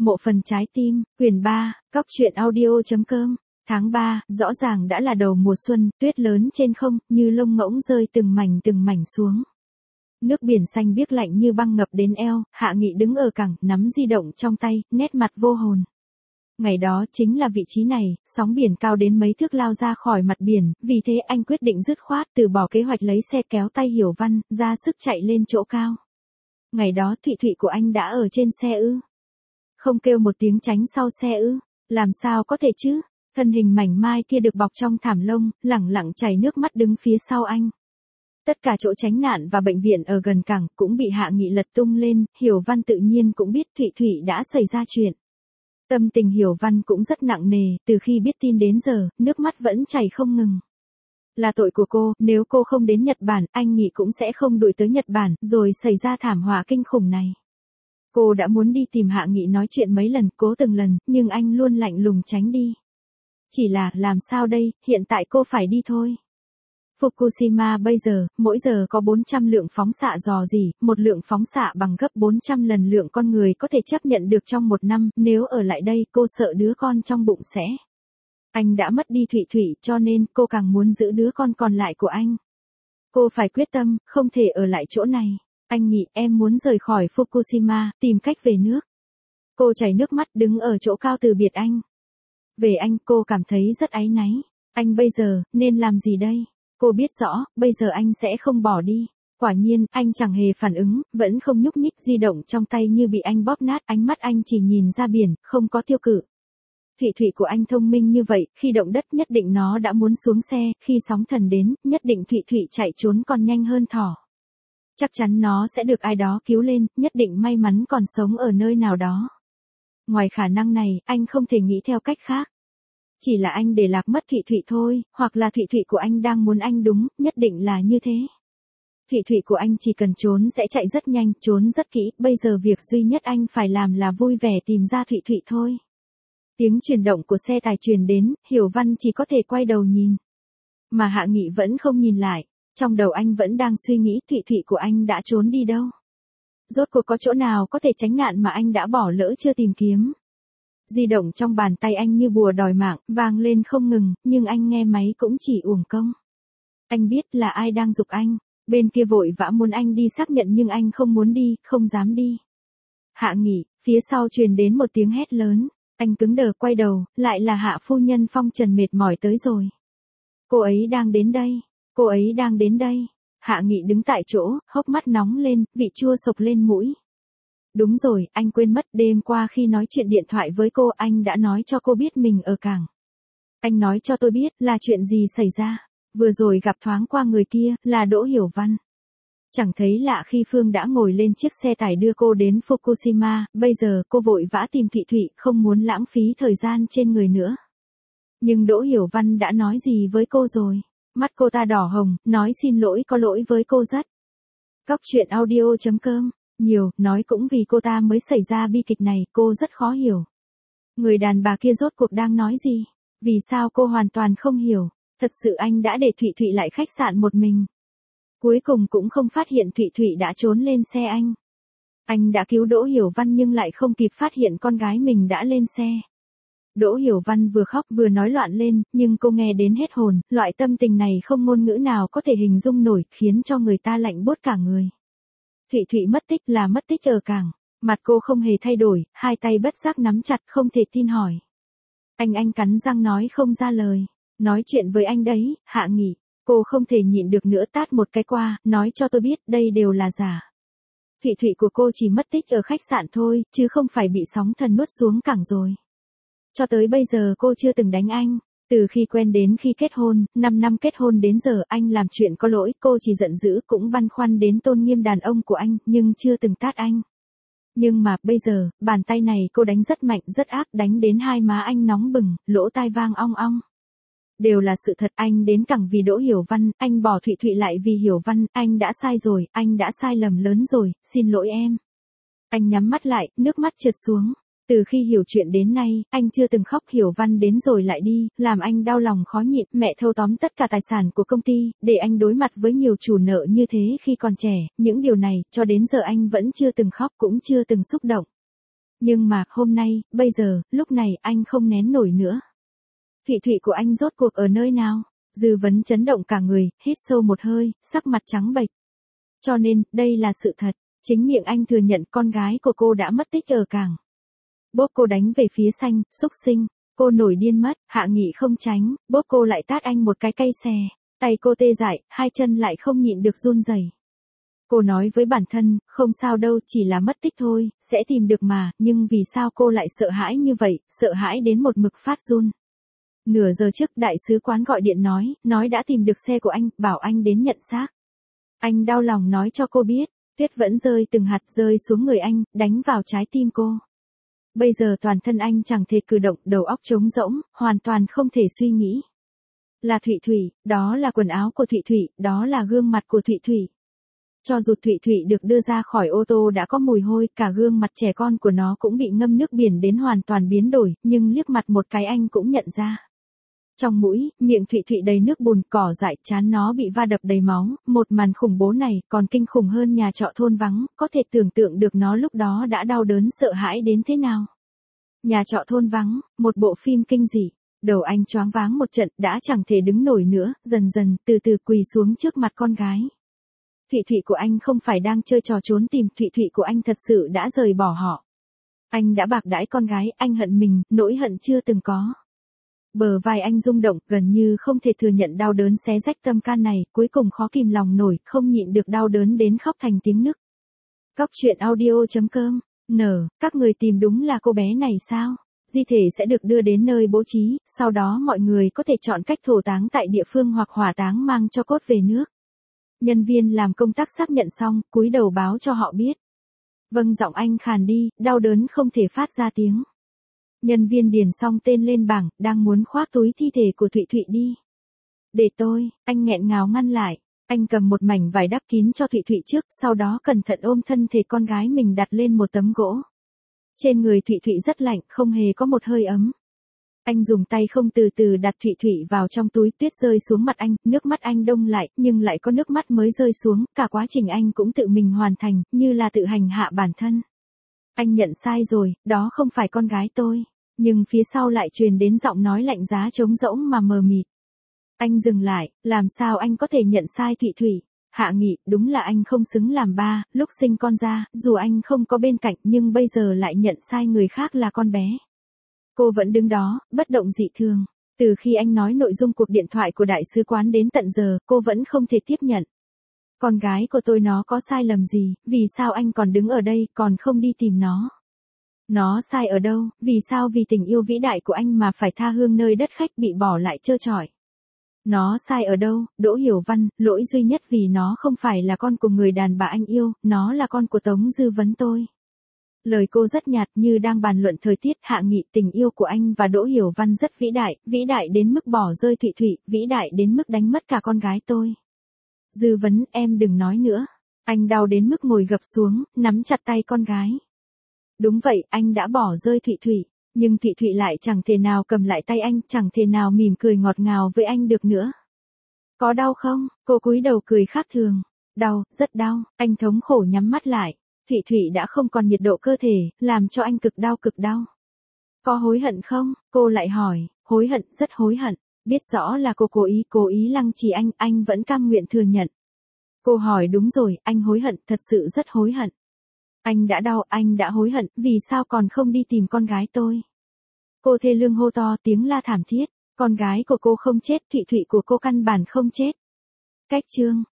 Mộ phần trái tim, quyển 3, Cóc truyện audio.com. Tháng 3, rõ ràng đã là đầu mùa xuân, tuyết lớn trên không, như lông ngỗng rơi từng mảnh xuống. Nước biển xanh biếc lạnh như băng ngập đến eo, Hạ Nghị đứng ở cảng, nắm di động trong tay, nét mặt vô hồn. Ngày đó chính là vị trí này, sóng biển cao đến mấy thước lao ra khỏi mặt biển, vì thế anh quyết định dứt khoát từ bỏ kế hoạch lấy xe kéo tay Hiểu Văn, ra sức chạy lên chỗ cao. Ngày đó Thụy Thụy của anh đã ở trên xe ư? Không kêu một tiếng tránh sau xe ư? Làm sao có thể chứ? Thân hình mảnh mai kia được bọc trong thảm lông, lẳng lặng chảy nước mắt đứng phía sau anh. Tất cả chỗ tránh nạn và bệnh viện ở gần cảng cũng bị Hạ Nghị lật tung lên, Hiểu Văn tự nhiên cũng biết Thụy Thụy đã xảy ra chuyện. Tâm tình Hiểu Văn cũng rất nặng nề, từ khi biết tin đến giờ, nước mắt vẫn chảy không ngừng. Là tội của cô, nếu cô không đến Nhật Bản, anh nghĩ cũng sẽ không đuổi tới Nhật Bản, rồi xảy ra thảm họa kinh khủng này. Cô đã muốn đi tìm Hạ Nghị nói chuyện mấy lần, cố từng lần, nhưng anh luôn lạnh lùng tránh đi. Chỉ là, làm sao đây, hiện tại cô phải đi thôi. Fukushima bây giờ, mỗi giờ có 400 lượng phóng xạ rò rỉ, một lượng phóng xạ bằng gấp 400 lần lượng con người có thể chấp nhận được trong một năm, nếu ở lại đây cô sợ đứa con trong bụng sẽ. Anh đã mất đi Thụy Thụy cho nên cô càng muốn giữ đứa con còn lại của anh. Cô phải quyết tâm, không thể ở lại chỗ này. Anh nghĩ em muốn rời khỏi Fukushima, tìm cách về nước. Cô chảy nước mắt đứng ở chỗ cao từ biệt anh. Về anh cô cảm thấy rất áy náy. Anh bây giờ, nên làm gì đây? Cô biết rõ, bây giờ anh sẽ không bỏ đi. Quả nhiên, anh chẳng hề phản ứng, vẫn không nhúc nhích, di động trong tay như bị anh bóp nát, ánh mắt anh chỉ nhìn ra biển, không có tiêu cự. Thụy Thụy của anh thông minh như vậy, khi động đất nhất định nó đã muốn xuống xe, khi sóng thần đến, nhất định Thụy Thụy chạy trốn còn nhanh hơn thỏ. Chắc chắn nó sẽ được ai đó cứu lên, nhất định may mắn còn sống ở nơi nào đó. Ngoài khả năng này, anh không thể nghĩ theo cách khác. Chỉ là anh để lạc mất Thụy Thụy thôi, hoặc là Thụy Thụy của anh đang muốn anh đúng, nhất định là như thế. Thụy Thụy của anh chỉ cần trốn sẽ chạy rất nhanh, trốn rất kỹ, bây giờ việc duy nhất anh phải làm là vui vẻ tìm ra Thụy Thụy thôi. Tiếng chuyển động của xe tải truyền đến, Hiểu Văn chỉ có thể quay đầu nhìn. Mà Hạ Nghị vẫn không nhìn lại, trong đầu anh vẫn đang suy nghĩ Thụy Thụy của anh đã trốn đi đâu. Rốt cuộc có chỗ nào có thể tránh nạn mà anh đã bỏ lỡ chưa tìm kiếm. Di động trong bàn tay anh như bùa đòi mạng, vang lên không ngừng, nhưng anh nghe máy cũng chỉ uổng công. Anh biết là ai đang giục anh, bên kia vội vã muốn anh đi xác nhận nhưng anh không muốn đi, không dám đi. Hạ Nghị, phía sau truyền đến một tiếng hét lớn, anh cứng đờ quay đầu, lại là Hạ phu nhân Phong Trần mệt mỏi tới rồi. Cô ấy đang đến đây, cô ấy đang đến đây. Hạ Nghị đứng tại chỗ, hốc mắt nóng lên, vị chua sộc lên mũi. Đúng rồi, anh quên mất, đêm qua khi nói chuyện điện thoại với cô, anh đã nói cho cô biết mình ở cảng. Anh nói cho tôi biết là chuyện gì xảy ra. Vừa rồi gặp thoáng qua người kia, là Đỗ Hiểu Văn. Chẳng thấy lạ khi Phương đã ngồi lên chiếc xe tải đưa cô đến Fukushima, bây giờ cô vội vã tìm Thụy Thụy, không muốn lãng phí thời gian trên người nữa. Nhưng Đỗ Hiểu Văn đã nói gì với cô rồi? Mắt cô ta đỏ hồng, nói xin lỗi, có lỗi với cô rất. Cóc truyện audio.com. Nhiều, nói cũng vì cô ta mới xảy ra bi kịch này, cô rất khó hiểu. Người đàn bà kia rốt cuộc đang nói gì? Vì sao cô hoàn toàn không hiểu? Thật sự anh đã để Thụy Thụy lại khách sạn một mình. Cuối cùng cũng không phát hiện Thụy Thụy đã trốn lên xe anh. Anh đã cứu Đỗ Hiểu Văn nhưng lại không kịp phát hiện con gái mình đã lên xe. Đỗ Hiểu Văn vừa khóc vừa nói loạn lên, nhưng cô nghe đến hết hồn, loại tâm tình này không ngôn ngữ nào có thể hình dung nổi, khiến cho người ta lạnh buốt cả người. Thụy Thụy mất tích là mất tích ở cảng. Mặt cô không hề thay đổi, hai tay bất giác nắm chặt không thể tin hỏi. Anh cắn răng nói không ra lời. Nói chuyện với anh đấy, Hạ Nghị. Cô không thể nhịn được nữa tát một cái qua, nói cho tôi biết đây đều là giả. Thụy Thụy của cô chỉ mất tích ở khách sạn thôi, chứ không phải bị sóng thần nuốt xuống cảng rồi. Cho tới bây giờ cô chưa từng đánh anh. Từ khi quen đến khi kết hôn, 5 năm kết hôn đến giờ anh làm chuyện có lỗi, cô chỉ giận dữ cũng băn khoăn đến tôn nghiêm đàn ông của anh, nhưng chưa từng tát anh. Nhưng mà, bây giờ, bàn tay này cô đánh rất mạnh, rất ác, đánh đến hai má anh nóng bừng, lỗ tai vang ong ong. Đều là sự thật, anh đến cảng vì Đỗ Hiểu Văn, anh bỏ Thụy Thụy lại vì Hiểu Văn, anh đã sai rồi, anh đã sai lầm lớn rồi, xin lỗi em. Anh nhắm mắt lại, nước mắt trượt xuống. Từ khi hiểu chuyện đến nay, anh chưa từng khóc. Hiểu Văn đến rồi lại đi, làm anh đau lòng khó nhịn. Mẹ thâu tóm tất cả tài sản của công ty, để anh đối mặt với nhiều chủ nợ như thế khi còn trẻ. Những điều này, cho đến giờ anh vẫn chưa từng khóc cũng chưa từng xúc động. Nhưng mà, hôm nay, bây giờ, lúc này, anh không nén nổi nữa. Thụy Thụy của anh rốt cuộc ở nơi nào? Dư Vấn chấn động cả người, hít sâu một hơi, sắc mặt trắng bệch. Cho nên, đây là sự thật. Chính miệng anh thừa nhận con gái của cô đã mất tích ở cảng. Bốp cô đánh về phía Xanh, xúc sinh. Cô nổi điên mất, Hạ Nghị không tránh, bốp cô lại tát anh một cái cây xè. Tay cô tê dại, hai chân lại không nhịn được run rẩy. Cô nói với bản thân, không sao đâu, chỉ là mất tích thôi, sẽ tìm được mà, nhưng vì sao cô lại sợ hãi như vậy, sợ hãi đến một mực phát run. Nửa giờ trước đại sứ quán gọi điện nói đã tìm được xe của anh, bảo anh đến nhận xác. Anh đau lòng nói cho cô biết, tuyết vẫn rơi từng hạt rơi xuống người anh, đánh vào trái tim cô. Bây giờ toàn thân anh chẳng thể cử động, đầu óc trống rỗng, hoàn toàn không thể suy nghĩ. Là Thụy Thụy, đó là quần áo của Thụy Thụy, đó là gương mặt của Thụy Thụy. Cho dù Thụy Thụy được đưa ra khỏi ô tô đã có mùi hôi, cả gương mặt trẻ con của nó cũng bị ngâm nước biển đến hoàn toàn biến đổi, nhưng liếc mặt một cái anh cũng nhận ra. Trong mũi, miệng Thụy Thụy đầy nước bùn, cỏ dại, trán nó bị va đập đầy máu, một màn khủng bố này còn kinh khủng hơn nhà trọ thôn vắng, có thể tưởng tượng được nó lúc đó đã đau đớn sợ hãi đến thế nào. Nhà trọ thôn vắng, một bộ phim kinh dị. Đầu anh choáng váng một trận, đã chẳng thể đứng nổi nữa, dần dần, từ từ quỳ xuống trước mặt con gái. Thụy Thụy của anh không phải đang chơi trò trốn tìm, Thụy Thụy của anh thật sự đã rời bỏ họ. Anh đã bạc đãi con gái, anh hận mình, nỗi hận chưa từng có. Bờ vai anh rung động, gần như không thể thừa nhận đau đớn xé rách tâm can này, cuối cùng khó kìm lòng nổi, không nhịn được đau đớn đến khóc thành tiếng nức. Cóc truyện audio.com, các người tìm đúng là cô bé này sao? Di thể sẽ được đưa đến nơi bố trí, sau đó mọi người có thể chọn cách thổ táng tại địa phương hoặc hỏa táng mang cho cốt về nước. Nhân viên làm công tác xác nhận xong, cúi đầu báo cho họ biết. Vâng, giọng anh khàn đi, đau đớn không thể phát ra tiếng. Nhân viên điền xong tên lên bảng, đang muốn khoác túi thi thể của Thụy Thụy đi. Để tôi, anh nghẹn ngào ngăn lại. Anh cầm một mảnh vải đắp kín cho Thụy Thụy trước, sau đó cẩn thận ôm thân thể con gái mình đặt lên một tấm gỗ. Trên người Thụy Thụy rất lạnh, không hề có một hơi ấm. Anh dùng tay không từ từ đặt Thụy Thụy vào trong túi, tuyết rơi xuống mặt anh, nước mắt anh đông lại, nhưng lại có nước mắt mới rơi xuống, cả quá trình anh cũng tự mình hoàn thành, như là tự hành hạ bản thân. Anh nhận sai rồi, đó không phải con gái tôi. Nhưng phía sau lại truyền đến giọng nói lạnh giá trống rỗng mà mờ mịt. Anh dừng lại, làm sao anh có thể nhận sai Thụy Thụy? Hạ Nghị, đúng là anh không xứng làm ba, lúc sinh con ra, dù anh không có bên cạnh nhưng bây giờ lại nhận sai người khác là con bé. Cô vẫn đứng đó, bất động dị thường. Từ khi anh nói nội dung cuộc điện thoại của đại sứ quán đến tận giờ, cô vẫn không thể tiếp nhận. Con gái của tôi nó có sai lầm gì, vì sao anh còn đứng ở đây, còn không đi tìm nó? Nó sai ở đâu, vì sao vì tình yêu vĩ đại của anh mà phải tha hương nơi đất khách bị bỏ lại trơ trọi? Nó sai ở đâu, Đỗ Hiểu Văn, lỗi duy nhất vì nó không phải là con của người đàn bà anh yêu, nó là con của Tống Dư Vấn tôi. Lời cô rất nhạt như đang bàn luận thời tiết. Hạ Nghị, tình yêu của anh và Đỗ Hiểu Văn rất vĩ đại đến mức bỏ rơi Thụy Thụy, vĩ đại đến mức đánh mất cả con gái tôi. Dư Vấn, em đừng nói nữa. Anh đau đến mức ngồi gập xuống, nắm chặt tay con gái. Đúng vậy, anh đã bỏ rơi Thụy Thụy, nhưng Thụy Thụy lại chẳng thể nào cầm lại tay anh, chẳng thể nào mỉm cười ngọt ngào với anh được nữa. Có đau không? Cô cúi đầu cười khác thường. Đau, rất đau, anh thống khổ nhắm mắt lại. Thụy Thụy đã không còn nhiệt độ cơ thể, làm cho anh cực đau cực đau. Có hối hận không? Cô lại hỏi. Hối hận, rất hối hận. Biết rõ là cô cố ý lăng trì anh vẫn cam nguyện thừa nhận. Cô hỏi đúng rồi, anh hối hận, thật sự rất hối hận. Anh đã đau, anh đã hối hận, vì sao còn không đi tìm con gái tôi? Cô thê lương hô to, tiếng la thảm thiết. Con gái của cô không chết, Thụy Thụy của cô căn bản không chết. Cách chương.